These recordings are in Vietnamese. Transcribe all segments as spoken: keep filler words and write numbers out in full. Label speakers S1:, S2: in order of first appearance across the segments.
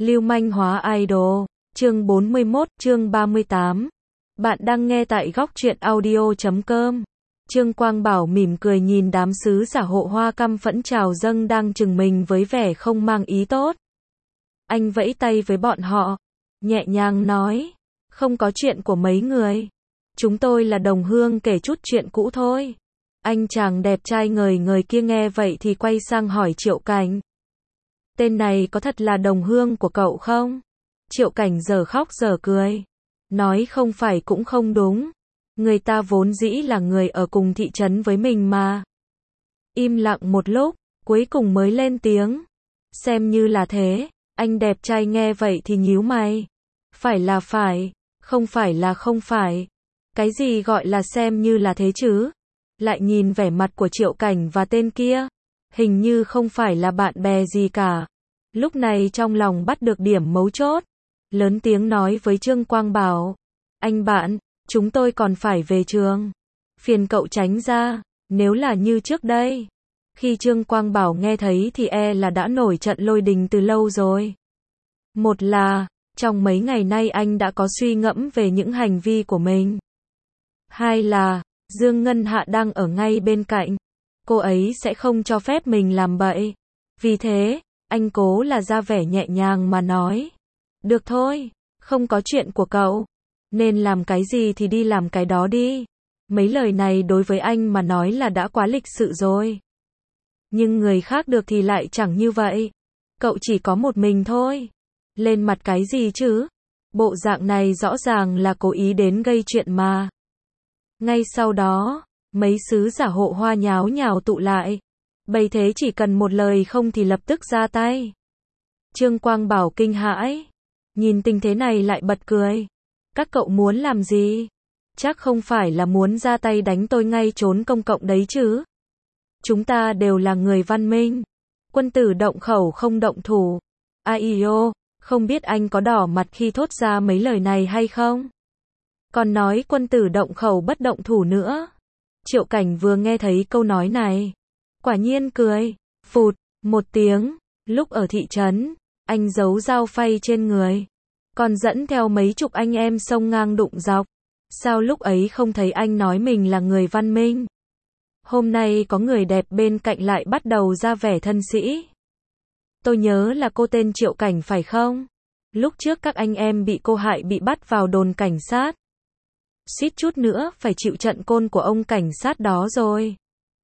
S1: Lưu manh hóa idol, chương bốn mươi mốt, chương ba mươi tám. Bạn đang nghe tại góc truyện audio chấm com. Trương Quang Bảo mỉm cười nhìn đám sứ giả hộ hoa căm phẫn trào dâng đang chừng mình với vẻ không mang ý tốt. Anh vẫy tay với bọn họ, nhẹ nhàng nói, không có chuyện của mấy người. Chúng tôi là đồng hương kể chút chuyện cũ thôi. Anh chàng đẹp trai ngời ngời kia nghe vậy thì quay sang hỏi Triệu Cảnh. Tên này có thật là đồng hương của cậu không? Triệu Cảnh giờ khóc giờ cười. Nói không phải cũng không đúng. Người ta vốn dĩ là người ở cùng thị trấn với mình mà. Im lặng một lúc, cuối cùng mới lên tiếng. Xem như là thế. Anh đẹp trai nghe vậy thì nhíu mày. Phải là phải, không phải là không phải. Cái gì gọi là xem như là thế chứ? Lại nhìn vẻ mặt của Triệu Cảnh và tên kia. Hình như không phải là bạn bè gì cả. Lúc này trong lòng bắt được điểm mấu chốt. Lớn tiếng nói với Trương Quang Bảo. Anh bạn, chúng tôi còn phải về trường. Phiền cậu tránh ra, nếu là như trước đây. Khi Trương Quang Bảo nghe thấy thì e là đã nổi trận lôi đình từ lâu rồi. Một là, trong mấy ngày nay anh đã có suy ngẫm về những hành vi của mình. Hai là, Dương Ngân Hạ đang ở ngay bên cạnh. Cô ấy sẽ không cho phép mình làm bậy. Vì thế, anh cố là ra vẻ nhẹ nhàng mà nói. Được thôi, không có chuyện của cậu. Nên làm cái gì thì đi làm cái đó đi. Mấy lời này đối với anh mà nói là đã quá lịch sự rồi. Nhưng người khác được thì lại chẳng như vậy. Cậu chỉ có một mình thôi. Lên mặt cái gì chứ? Bộ dạng này rõ ràng là cố ý đến gây chuyện mà. Ngay sau đó, mấy sứ giả hộ hoa nháo nhào tụ lại. Bày thế chỉ cần một lời không thì lập tức ra tay. Trương Quang Bảo kinh hãi. Nhìn tình thế này lại bật cười. Các cậu muốn làm gì? Chắc không phải là muốn ra tay đánh tôi ngay trốn công cộng đấy chứ? Chúng ta đều là người văn minh. Quân tử động khẩu không động thủ. Ai ô, không biết anh có đỏ mặt khi thốt ra mấy lời này hay không? Còn nói quân tử động khẩu bất động thủ nữa. Triệu Cảnh vừa nghe thấy câu nói này. Quả nhiên cười. Phụt, một tiếng. Lúc ở thị trấn, anh giấu dao phay trên người. Còn dẫn theo mấy chục anh em xông ngang đụng dọc. Sao lúc ấy không thấy anh nói mình là người văn minh? Hôm nay có người đẹp bên cạnh lại bắt đầu ra vẻ thân sĩ. Tôi nhớ là cô tên Triệu Cảnh phải không? Lúc trước các anh em bị cô hại bị bắt vào đồn cảnh sát. Suýt chút nữa phải chịu trận côn của ông cảnh sát đó rồi.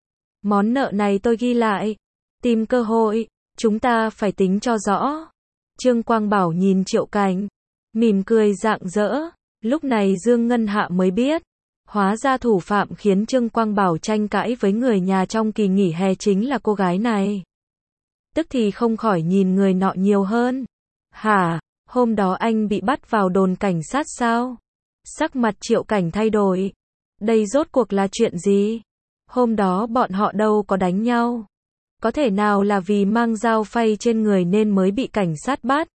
S1: Món nợ này tôi ghi lại. Tìm cơ hội, chúng ta phải tính cho rõ. Trương Quang Bảo nhìn Triệu Cảnh, mỉm cười rạng rỡ. Lúc này Dương Ngân Hạ mới biết. Hóa ra thủ phạm khiến Trương Quang Bảo tranh cãi với người nhà trong kỳ nghỉ hè chính là cô gái này. Tức thì không khỏi nhìn người nọ nhiều hơn. Hả, hôm đó anh bị bắt vào đồn cảnh sát sao? Sắc mặt Triệu Cảnh thay đổi. Đây rốt cuộc là chuyện gì? Hôm đó bọn họ đâu có đánh nhau. Có thể nào là vì mang dao phay trên người nên mới bị cảnh sát bắt?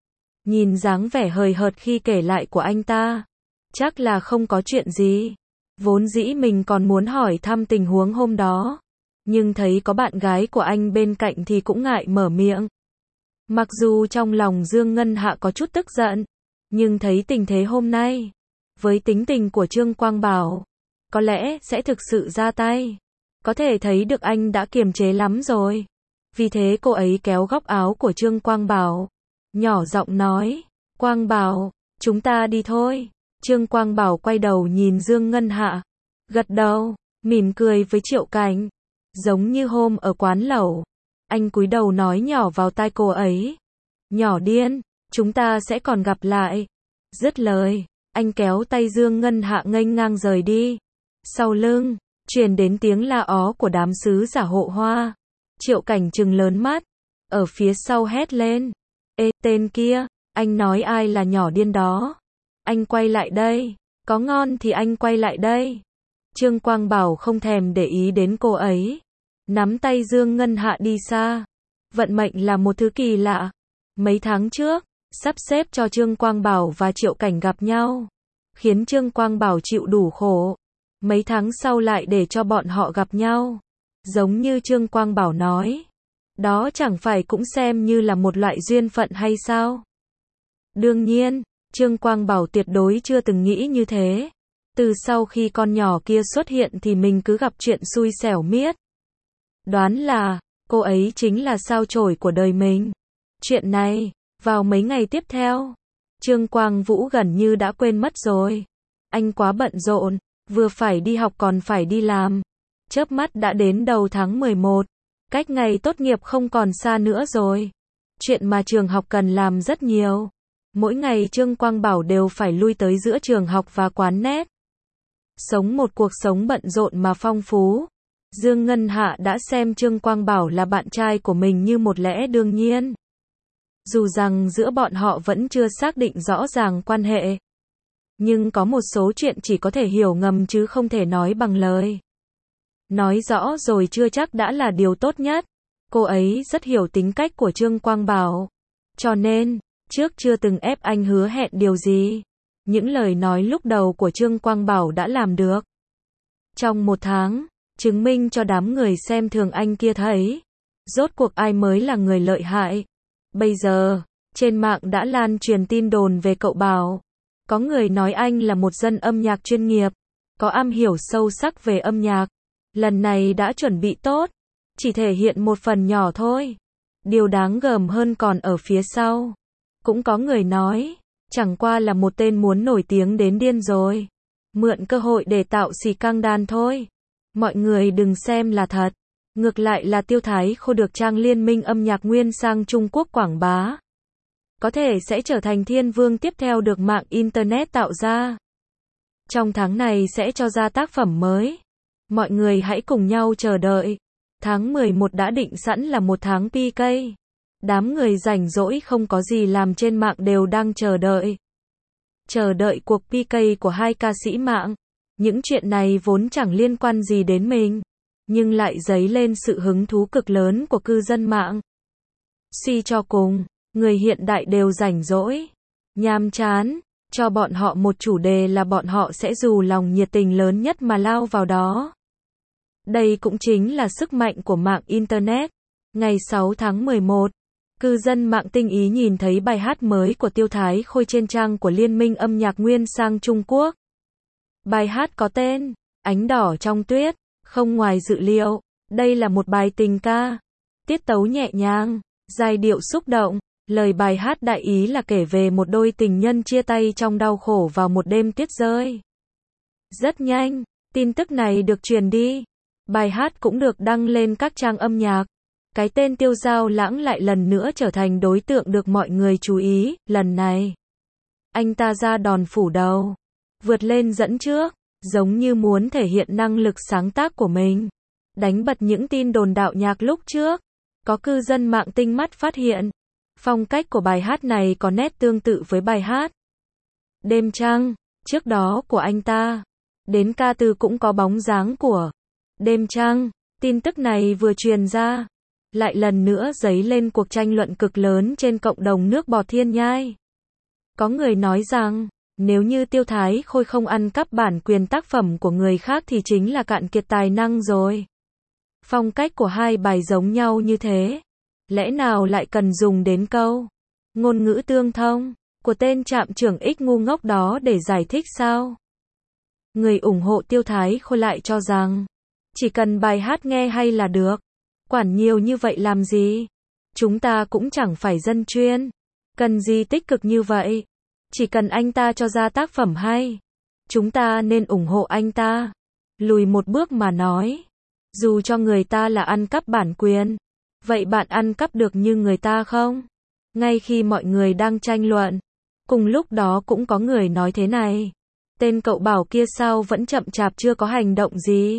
S1: Nhìn dáng vẻ hời hợt khi kể lại của anh ta. Chắc là không có chuyện gì. Vốn dĩ mình còn muốn hỏi thăm tình huống hôm đó. Nhưng thấy có bạn gái của anh bên cạnh thì cũng ngại mở miệng. Mặc dù trong lòng Dương Ngân Hạ có chút tức giận. Nhưng thấy tình thế hôm nay. Với tính tình của Trương Quang Bảo. Có lẽ sẽ thực sự ra tay. Có thể thấy được anh đã kiềm chế lắm rồi. Vì thế cô ấy kéo góc áo của Trương Quang Bảo. Nhỏ giọng nói. Quang Bảo, chúng ta đi thôi. Trương Quang Bảo quay đầu nhìn Dương Ngân Hạ. Gật đầu, mỉm cười với Triệu Cảnh. Giống như hôm ở quán lẩu. Anh cúi đầu nói nhỏ vào tai cô ấy. Nhỏ điên, chúng ta sẽ còn gặp lại. Dứt lời, anh kéo tay Dương Ngân Hạ nghênh ngang rời đi. Sau lưng, truyền đến tiếng la ó của đám sứ giả hộ hoa. Triệu Cảnh trừng lớn mắt. Ở phía sau hét lên. Ê, tên kia, anh nói ai là nhỏ điên đó? Anh quay lại đây. Có ngon thì anh quay lại đây. Trương Quang Bảo không thèm để ý đến cô ấy. Nắm tay Dương Ngân Hạ đi xa. Vận mệnh là một thứ kỳ lạ. Mấy tháng trước, sắp xếp cho Trương Quang Bảo và Triệu Cảnh gặp nhau. Khiến Trương Quang Bảo chịu đủ khổ. Mấy tháng sau lại để cho bọn họ gặp nhau. Giống như Trương Quang Bảo nói. Đó chẳng phải cũng xem như là một loại duyên phận hay sao? Đương nhiên, Trương Quang Bảo tuyệt đối chưa từng nghĩ như thế. Từ sau khi con nhỏ kia xuất hiện thì mình cứ gặp chuyện xui xẻo miết. Đoán là, cô ấy chính là sao chổi của đời mình. Chuyện này, vào mấy ngày tiếp theo, Trương Quang Vũ gần như đã quên mất rồi. Anh quá bận rộn, vừa phải đi học còn phải đi làm. Chớp mắt đã đến đầu tháng mười một, cách ngày tốt nghiệp không còn xa nữa rồi. Chuyện mà trường học cần làm rất nhiều. Mỗi ngày Trương Quang Bảo đều phải lui tới giữa trường học và quán net. Sống một cuộc sống bận rộn mà phong phú. Dương Ngân Hạ đã xem Trương Quang Bảo là bạn trai của mình như một lẽ đương nhiên. Dù rằng giữa bọn họ vẫn chưa xác định rõ ràng quan hệ. Nhưng có một số chuyện chỉ có thể hiểu ngầm chứ không thể nói bằng lời. Nói rõ rồi chưa chắc đã là điều tốt nhất. Cô ấy rất hiểu tính cách của Trương Quang Bảo. Cho nên, trước chưa từng ép anh hứa hẹn điều gì. Những lời nói lúc đầu của Trương Quang Bảo đã làm được. Trong một tháng, chứng minh cho đám người xem thường anh kia thấy. Rốt cuộc ai mới là người lợi hại. Bây giờ, trên mạng đã lan truyền tin đồn về cậu Bảo. Có người nói anh là một dân âm nhạc chuyên nghiệp. Có am hiểu sâu sắc về âm nhạc. Lần này đã chuẩn bị tốt. Chỉ thể hiện một phần nhỏ thôi. Điều đáng gờm hơn còn ở phía sau. Cũng có người nói, chẳng qua là một tên muốn nổi tiếng đến điên rồi. Mượn cơ hội để tạo xì căng đan thôi. Mọi người đừng xem là thật. Ngược lại là Tiêu Thái Khôi được trang Liên minh âm nhạc Nguyên sang Trung Quốc quảng bá. Có thể sẽ trở thành thiên vương tiếp theo được mạng Internet tạo ra. Trong tháng này sẽ cho ra tác phẩm mới. Mọi người hãy cùng nhau chờ đợi. Tháng mười một đã định sẵn là một tháng pê ca. Đám người rảnh rỗi không có gì làm trên mạng đều đang chờ đợi. Chờ đợi cuộc pê ca của hai ca sĩ mạng. Những chuyện này vốn chẳng liên quan gì đến mình. Nhưng lại dấy lên sự hứng thú cực lớn của cư dân mạng. Suy cho cùng, người hiện đại đều rảnh rỗi. Nhàm chán. Cho bọn họ một chủ đề là bọn họ sẽ dù lòng nhiệt tình lớn nhất mà lao vào đó. Đây cũng chính là sức mạnh của mạng Internet. Ngày sáu tháng mười một, cư dân mạng tinh ý nhìn thấy bài hát mới của Tiêu Thái Khôi trên trang của Liên minh âm nhạc Nguyên sang Trung Quốc. Bài hát có tên Ánh đỏ trong tuyết. Không ngoài dự liệu, đây là một bài tình ca. Tiết tấu nhẹ nhàng, giai điệu xúc động. Lời bài hát đại ý là kể về một đôi tình nhân chia tay trong đau khổ vào một đêm tuyết rơi. Rất nhanh, tin tức này được truyền đi. Bài hát cũng được đăng lên các trang âm nhạc. Cái tên Tiêu Dao Lãng lại lần nữa trở thành đối tượng được mọi người chú ý. Lần này, anh ta ra đòn phủ đầu, vượt lên dẫn trước, giống như muốn thể hiện năng lực sáng tác của mình. Đánh bật những tin đồn đạo nhạc lúc trước. Có cư dân mạng tinh mắt phát hiện, phong cách của bài hát này có nét tương tự với bài hát Đêm Trăng, trước đó của anh ta. Đến ca từ cũng có bóng dáng của Đêm Trăng. Tin tức này vừa truyền ra, lại lần nữa dấy lên cuộc tranh luận cực lớn trên cộng đồng nước bọt Thiên Nhai. Có người nói rằng, nếu như Tiêu Thái Khôi không ăn cắp bản quyền tác phẩm của người khác thì chính là cạn kiệt tài năng rồi. Phong cách của hai bài giống nhau như thế. Lẽ nào lại cần dùng đến câu ngôn ngữ tương thông của tên trạm trưởng X ngu ngốc đó để giải thích sao? Người ủng hộ Tiêu Thái Khôi lại cho rằng, chỉ cần bài hát nghe hay là được. Quản nhiều như vậy làm gì? Chúng ta cũng chẳng phải dân chuyên. Cần gì tích cực như vậy? Chỉ cần anh ta cho ra tác phẩm hay, chúng ta nên ủng hộ anh ta. Lùi một bước mà nói, dù cho người ta là ăn cắp bản quyền, vậy bạn ăn cắp được như người ta không? Ngay khi mọi người đang tranh luận, cùng lúc đó cũng có người nói thế này. Tên cậu Bảo kia sao vẫn chậm chạp chưa có hành động gì?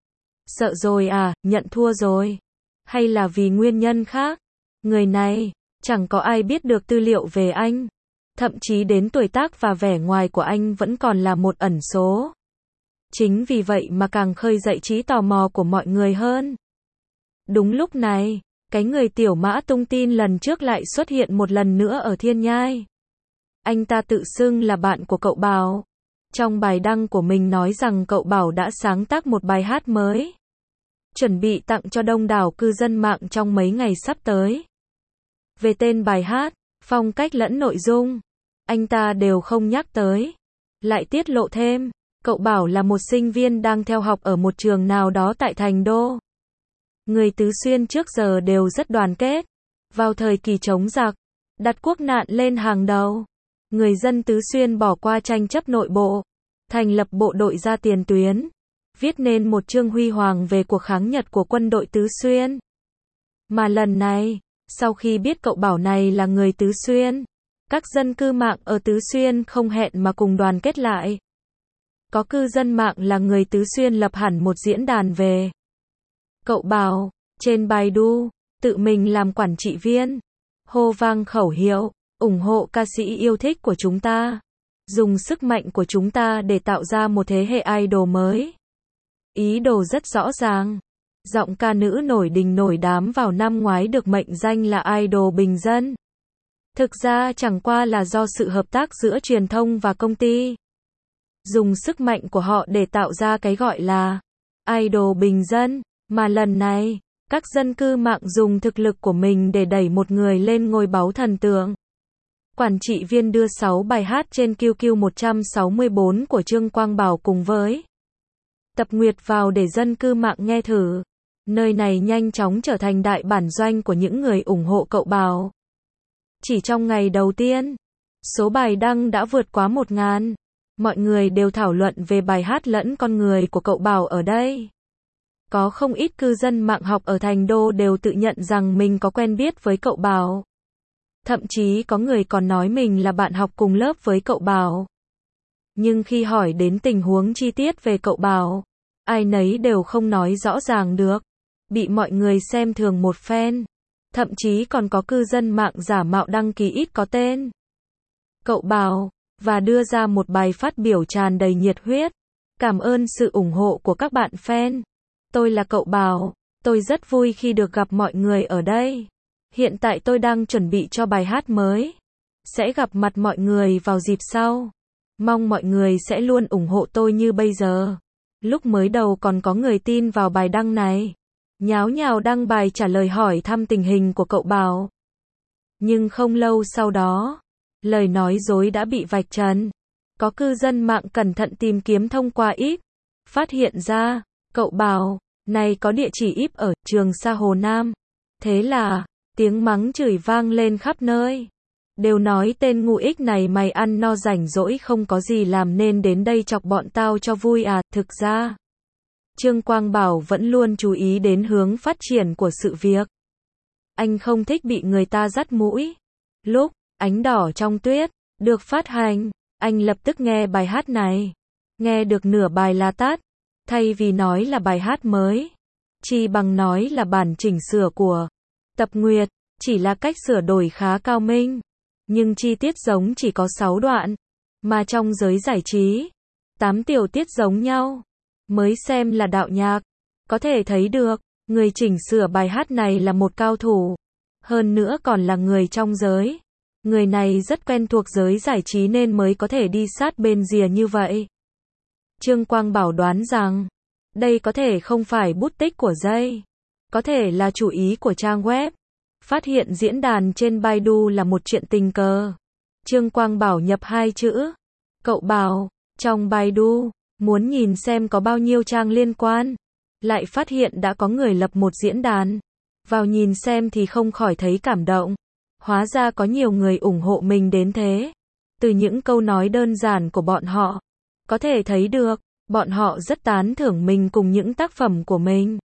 S1: Sợ rồi à, nhận thua rồi? Hay là vì nguyên nhân khác? Người này, chẳng có ai biết được tư liệu về anh. Thậm chí đến tuổi tác và vẻ ngoài của anh vẫn còn là một ẩn số. Chính vì vậy mà càng khơi dậy trí tò mò của mọi người hơn. Đúng lúc này, cái người Tiểu Mã tung tin lần trước lại xuất hiện một lần nữa ở Thiên Nhai. Anh ta tự xưng là bạn của cậu Bảo. Trong bài đăng của mình nói rằng cậu Bảo đã sáng tác một bài hát mới, chuẩn bị tặng cho đông đảo cư dân mạng trong mấy ngày sắp tới. Về tên bài hát, phong cách lẫn nội dung, anh ta đều không nhắc tới. Lại tiết lộ thêm, cậu bảo là một sinh viên đang theo học ở một trường nào đó tại Thành Đô. Người Tứ Xuyên trước giờ đều rất đoàn kết. Vào thời kỳ chống giặc, đặt quốc nạn lên hàng đầu. Người dân Tứ Xuyên bỏ qua tranh chấp nội bộ, thành lập bộ đội ra tiền tuyến, viết nên một chương huy hoàng về cuộc kháng Nhật của quân đội Tứ Xuyên. Mà lần này, sau khi biết cậu bảo này là người Tứ Xuyên, các dân cư mạng ở Tứ Xuyên không hẹn mà cùng đoàn kết lại. Có cư dân mạng là người Tứ Xuyên lập hẳn một diễn đàn về cậu bảo, trên Baidu, tự mình làm quản trị viên, hô vang khẩu hiệu, ủng hộ ca sĩ yêu thích của chúng ta, dùng sức mạnh của chúng ta để tạo ra một thế hệ idol mới. Ý đồ rất rõ ràng. Giọng ca nữ nổi đình nổi đám vào năm ngoái được mệnh danh là idol bình dân. Thực ra chẳng qua là do sự hợp tác giữa truyền thông và công ty. Dùng sức mạnh của họ để tạo ra cái gọi là idol bình dân, mà lần này, các dân cư mạng dùng thực lực của mình để đẩy một người lên ngôi báu thần tượng. Quản trị viên đưa sáu bài hát trên Q Q một trăm sáu mươi bốn của Trương Quang Bảo cùng với Tập Nguyệt vào để dân cư mạng nghe thử. Nơi này nhanh chóng trở thành đại bản doanh của những người ủng hộ cậu Bảo. Chỉ trong ngày đầu tiên, số bài đăng đã vượt quá một ngàn. Mọi người đều thảo luận về bài hát lẫn con người của cậu Bảo ở đây. Có không ít cư dân mạng học ở Thành Đô đều tự nhận rằng mình có quen biết với cậu Bảo. Thậm chí có người còn nói mình là bạn học cùng lớp với cậu Bảo. Nhưng khi hỏi đến tình huống chi tiết về cậu Bảo, ai nấy đều không nói rõ ràng được. Bị mọi người xem thường một phen. Thậm chí còn có cư dân mạng giả mạo đăng ký ít có tên cậu Bảo, và đưa ra một bài phát biểu tràn đầy nhiệt huyết. Cảm ơn sự ủng hộ của các bạn fan. Tôi là cậu Bảo. Tôi rất vui khi được gặp mọi người ở đây. Hiện tại tôi đang chuẩn bị cho bài hát mới. Sẽ gặp mặt mọi người vào dịp sau. Mong mọi người sẽ luôn ủng hộ tôi như bây giờ. Lúc mới đầu còn có người tin vào bài đăng này. Nháo nhào đăng bài trả lời hỏi thăm tình hình của cậu Bảo. Nhưng không lâu sau đó, lời nói dối đã bị vạch trần. Có cư dân mạng cẩn thận tìm kiếm thông qua íp, phát hiện ra, cậu Bảo này có địa chỉ íp ở Trường Sa Hồ Nam. Thế là, tiếng mắng chửi vang lên khắp nơi. Đều nói tên ngu ích này mày ăn no rảnh rỗi không có gì làm nên đến đây chọc bọn tao cho vui à. Thực ra, Trương Quang Bảo vẫn luôn chú ý đến hướng phát triển của sự việc. Anh không thích bị người ta dắt mũi. Lúc Ánh Đỏ Trong Tuyết được phát hành, anh lập tức nghe bài hát này. Nghe được nửa bài là tát. Thay vì nói là bài hát mới, chi bằng nói là bản chỉnh sửa của Tập Nguyệt, chỉ là cách sửa đổi khá cao minh. Nhưng chi tiết giống chỉ có sáu đoạn, mà trong giới giải trí, tám tiểu tiết giống nhau. Mới xem là đạo nhạc, có thể thấy được, người chỉnh sửa bài hát này là một cao thủ. Hơn nữa còn là người trong giới. Người này rất quen thuộc giới giải trí nên mới có thể đi sát bên rìa như vậy. Trương Quang Bảo đoán rằng, đây có thể không phải bút tích của Jay. Có thể là chủ ý của trang web. Phát hiện diễn đàn trên Baidu là một chuyện tình cờ. Trương Quang Bảo nhập hai chữ cậu Bảo trong Baidu, muốn nhìn xem có bao nhiêu trang liên quan. Lại phát hiện đã có người lập một diễn đàn. Vào nhìn xem thì không khỏi thấy cảm động. Hóa ra có nhiều người ủng hộ mình đến thế. Từ những câu nói đơn giản của bọn họ, có thể thấy được, bọn họ rất tán thưởng mình cùng những tác phẩm của mình.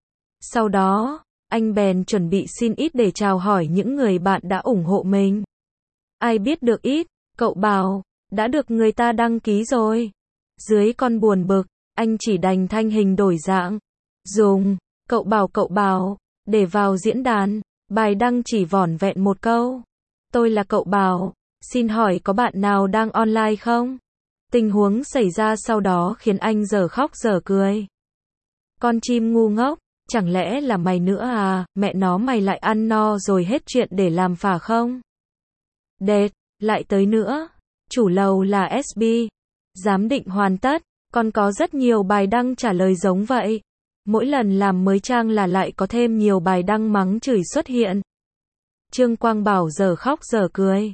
S1: Sau đó, anh bèn chuẩn bị xin ít để chào hỏi những người bạn đã ủng hộ mình. Ai biết được ít, cậu Bảo đã được người ta đăng ký rồi. Dưới con buồn bực, anh chỉ đành thanh hình đổi dạng, dùng cậu Bảo cậu Bảo để vào diễn đàn. Bài đăng chỉ vỏn vẹn một câu. Tôi là cậu Bảo, xin hỏi có bạn nào đang online không? Tình huống xảy ra sau đó khiến anh dở khóc dở cười. Con chim ngu ngốc, chẳng lẽ là mày nữa à, mẹ nó mày lại ăn no rồi hết chuyện để làm phả không? Đệt, lại tới nữa. Chủ lầu là ét bê. Giám định hoàn tất, còn có rất nhiều bài đăng trả lời giống vậy. Mỗi lần làm mới trang là lại có thêm nhiều bài đăng mắng chửi xuất hiện. Trương Quang Bảo giờ khóc giờ cười.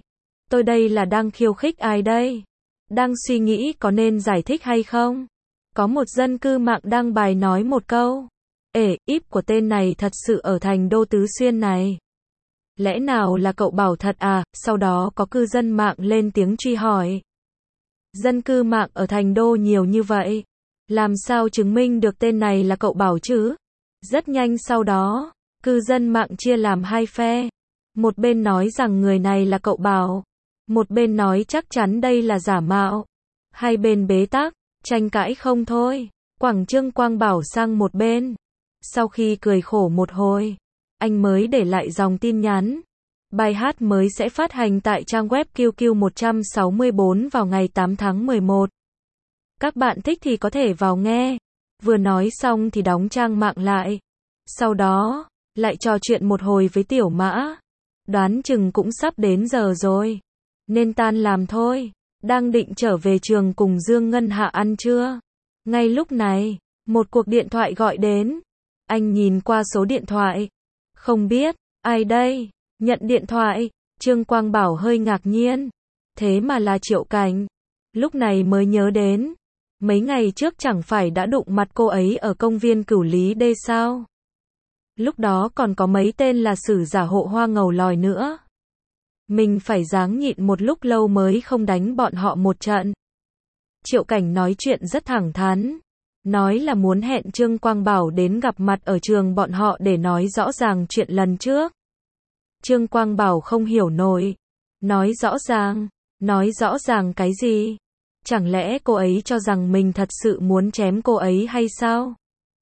S1: Tôi đây là đang khiêu khích ai đây? Đang suy nghĩ có nên giải thích hay không? Có một dân cư mạng đăng bài nói một câu. Ể, íp của tên này thật sự ở thành đô Tứ Xuyên này. Lẽ nào là cậu Bảo thật à? Sau đó có cư dân mạng lên tiếng truy hỏi. Dân cư mạng ở thành đô nhiều như vậy. Làm sao chứng minh được tên này là cậu Bảo chứ? Rất nhanh sau đó, cư dân mạng chia làm hai phe. Một bên nói rằng người này là cậu Bảo. Một bên nói chắc chắn đây là giả mạo. Hai bên bế tắc, tranh cãi không thôi. Quẳng Trương Quang Bảo sang một bên. Sau khi cười khổ một hồi, anh mới để lại dòng tin nhắn. Bài hát mới sẽ phát hành tại trang web Q Q một sáu bốn vào ngày tám tháng mười một. Các bạn thích thì có thể vào nghe. Vừa nói xong thì đóng trang mạng lại. Sau đó, lại trò chuyện một hồi với Tiểu Mã. Đoán chừng cũng sắp đến giờ rồi. Nên tan làm thôi. Đang định trở về trường cùng Dương Ngân Hạ ăn trưa. Ngay lúc này, một cuộc điện thoại gọi đến. Anh nhìn qua số điện thoại. Không biết, ai đây? Nhận điện thoại, Trương Quang Bảo hơi ngạc nhiên. Thế mà là Triệu Cảnh. Lúc này mới nhớ đến. Mấy ngày trước chẳng phải đã đụng mặt cô ấy ở công viên Cửu Lý Đê sao? Lúc đó còn có mấy tên là sử giả hộ hoa ngầu lòi nữa. Mình phải ráng nhịn một lúc lâu mới không đánh bọn họ một trận. Triệu Cảnh nói chuyện rất thẳng thắn. Nói là muốn hẹn Trương Quang Bảo đến gặp mặt ở trường bọn họ để nói rõ ràng chuyện lần trước. Trương Quang Bảo không hiểu nổi. Nói rõ ràng, nói rõ ràng cái gì? Chẳng lẽ cô ấy cho rằng mình thật sự muốn chém cô ấy hay sao?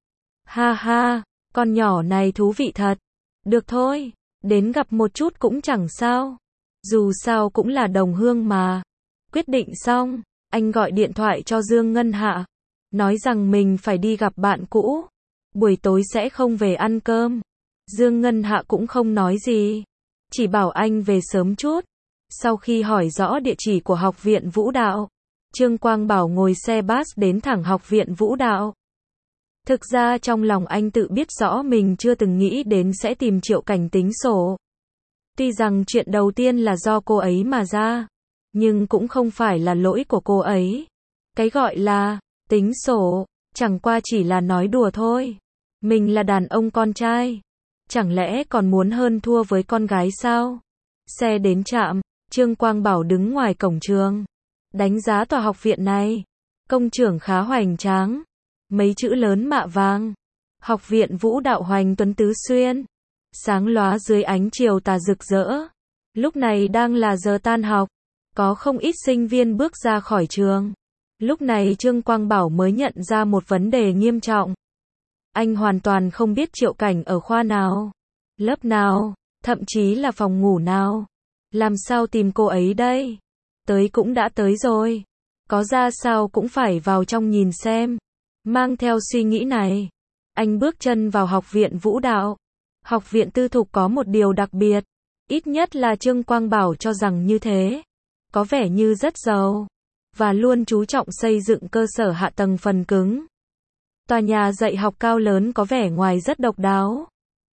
S1: Ha ha, con nhỏ này thú vị thật. Được thôi, đến gặp một chút cũng chẳng sao. Dù sao cũng là đồng hương mà. Quyết định xong, anh gọi điện thoại cho Dương Ngân Hạ. Nói rằng mình phải đi gặp bạn cũ. Buổi tối sẽ không về ăn cơm. Dương Ngân Hạ cũng không nói gì. Chỉ bảo anh về sớm chút. Sau khi hỏi rõ địa chỉ của học viện vũ đạo, Trương Quang Bảo ngồi xe bus đến thẳng học viện vũ đạo. Thực ra trong lòng anh tự biết rõ mình chưa từng nghĩ đến sẽ tìm Triệu Cảnh tính sổ. Tuy rằng chuyện đầu tiên là do cô ấy mà ra, nhưng cũng không phải là lỗi của cô ấy. Cái gọi là tính sổ, chẳng qua chỉ là nói đùa thôi. Mình là đàn ông con trai, chẳng lẽ còn muốn hơn thua với con gái sao? Xe đến trạm, Trương Quang Bảo đứng ngoài cổng trường, đánh giá tòa học viện này. Công trường khá hoành tráng, mấy chữ lớn mạ vàng. Học viện vũ đạo Hoành Tuấn Tứ Xuyên, sáng lóa dưới ánh chiều tà rực rỡ. Lúc này đang là giờ tan học, có không ít sinh viên bước ra khỏi trường. Lúc này Trương Quang Bảo mới nhận ra một vấn đề nghiêm trọng. Anh hoàn toàn không biết Triệu Cảnh ở khoa nào, lớp nào, thậm chí là phòng ngủ nào. Làm sao tìm cô ấy đây? Tới cũng đã tới rồi, có ra sao cũng phải vào trong nhìn xem. Mang theo suy nghĩ này, anh bước chân vào học viện vũ đạo. Học viện tư thục có một điều đặc biệt, ít nhất là Trương Quang Bảo cho rằng như thế. Có vẻ như rất giàu, và luôn chú trọng xây dựng cơ sở hạ tầng phần cứng. Tòa nhà dạy học cao lớn có vẻ ngoài rất độc đáo.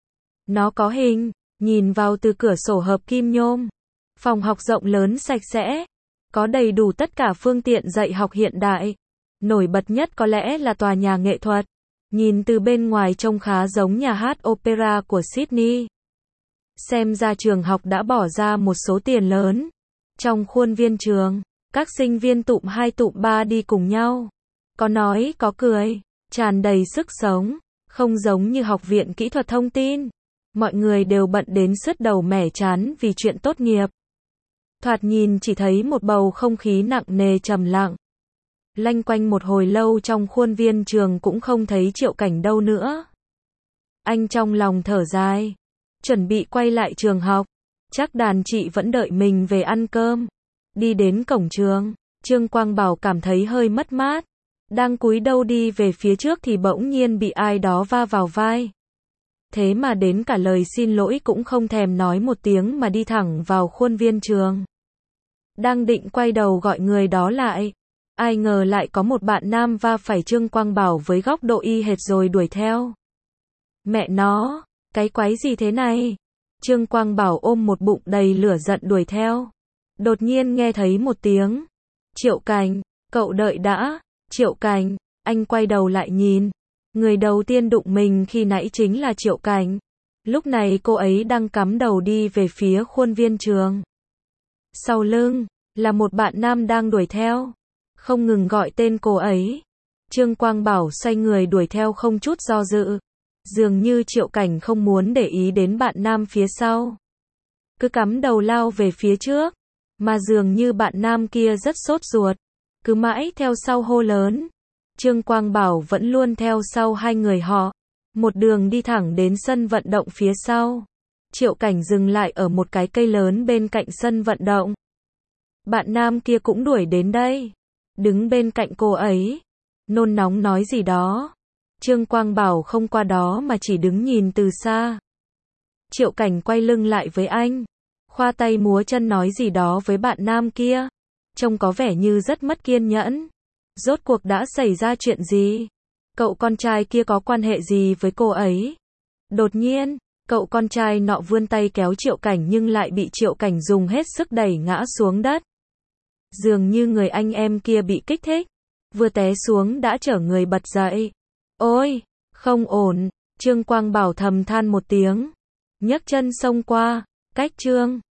S1: Nó có hình, nhìn vào từ cửa sổ hợp kim nhôm. Phòng học rộng lớn sạch sẽ, có đầy đủ tất cả phương tiện dạy học hiện đại. Nổi bật nhất có lẽ là tòa nhà nghệ thuật. Nhìn từ bên ngoài trông khá giống nhà hát opera của Sydney. Xem ra trường học đã bỏ ra một số tiền lớn. Trong khuôn viên trường, các sinh viên tụm hai tụm ba đi cùng nhau. Có nói có cười, tràn đầy sức sống, không giống như học viện kỹ thuật thông tin. Mọi người đều bận đến sứt đầu mẻ trán vì chuyện tốt nghiệp. Thoạt nhìn chỉ thấy một bầu không khí nặng nề trầm lặng. Lanh quanh một hồi lâu trong khuôn viên trường cũng không thấy Triệu Cảnh đâu nữa. Anh trong lòng thở dài, chuẩn bị quay lại trường học. Chắc đàn chị vẫn đợi mình về ăn cơm. Đi đến cổng trường, Trương Quang Bảo cảm thấy hơi mất mát. Đang cúi đầu đi về phía trước thì bỗng nhiên bị ai đó va vào vai. Thế mà đến cả lời xin lỗi cũng không thèm nói một tiếng mà đi thẳng vào khuôn viên trường. Đang định quay đầu gọi người đó lại, ai ngờ lại có một bạn nam va phải Trương Quang Bảo với góc độ y hệt rồi đuổi theo. Mẹ nó, cái quái gì thế này? Trương Quang Bảo ôm một bụng đầy lửa giận đuổi theo. Đột nhiên nghe thấy một tiếng. Triệu Cảnh, cậu đợi đã. Triệu Cảnh, anh quay đầu lại nhìn. Người đầu tiên đụng mình khi nãy chính là Triệu Cảnh. Lúc này cô ấy đang cắm đầu đi về phía khuôn viên trường. Sau lưng, là một bạn nam đang đuổi theo. Không ngừng gọi tên cô ấy. Trương Quang Bảo xoay người đuổi theo không chút do dự. Dường như Triệu Cảnh không muốn để ý đến bạn nam phía sau. Cứ cắm đầu lao về phía trước. Mà dường như bạn nam kia rất sốt ruột. Cứ mãi theo sau hô lớn. Trương Quang Bảo vẫn luôn theo sau hai người họ. Một đường đi thẳng đến sân vận động phía sau. Triệu Cảnh dừng lại ở một cái cây lớn bên cạnh sân vận động. Bạn nam kia cũng đuổi đến đây. Đứng bên cạnh cô ấy. Nôn nóng nói gì đó. Trương Quang Bảo không qua đó mà chỉ đứng nhìn từ xa. Triệu Cảnh quay lưng lại với anh. Khoa tay múa chân nói gì đó với bạn nam kia. Trông có vẻ như rất mất kiên nhẫn. Rốt cuộc đã xảy ra chuyện gì? Cậu con trai kia có quan hệ gì với cô ấy? Đột nhiên, cậu con trai nọ vươn tay kéo Triệu Cảnh nhưng lại bị Triệu Cảnh dùng hết sức đẩy ngã xuống đất. Dường như người anh em kia bị kích thích. Vừa té xuống đã trở người bật dậy. Ôi, không ổn. Trương Quang Bảo thầm than một tiếng. Nhấc chân xông qua. Cách Trương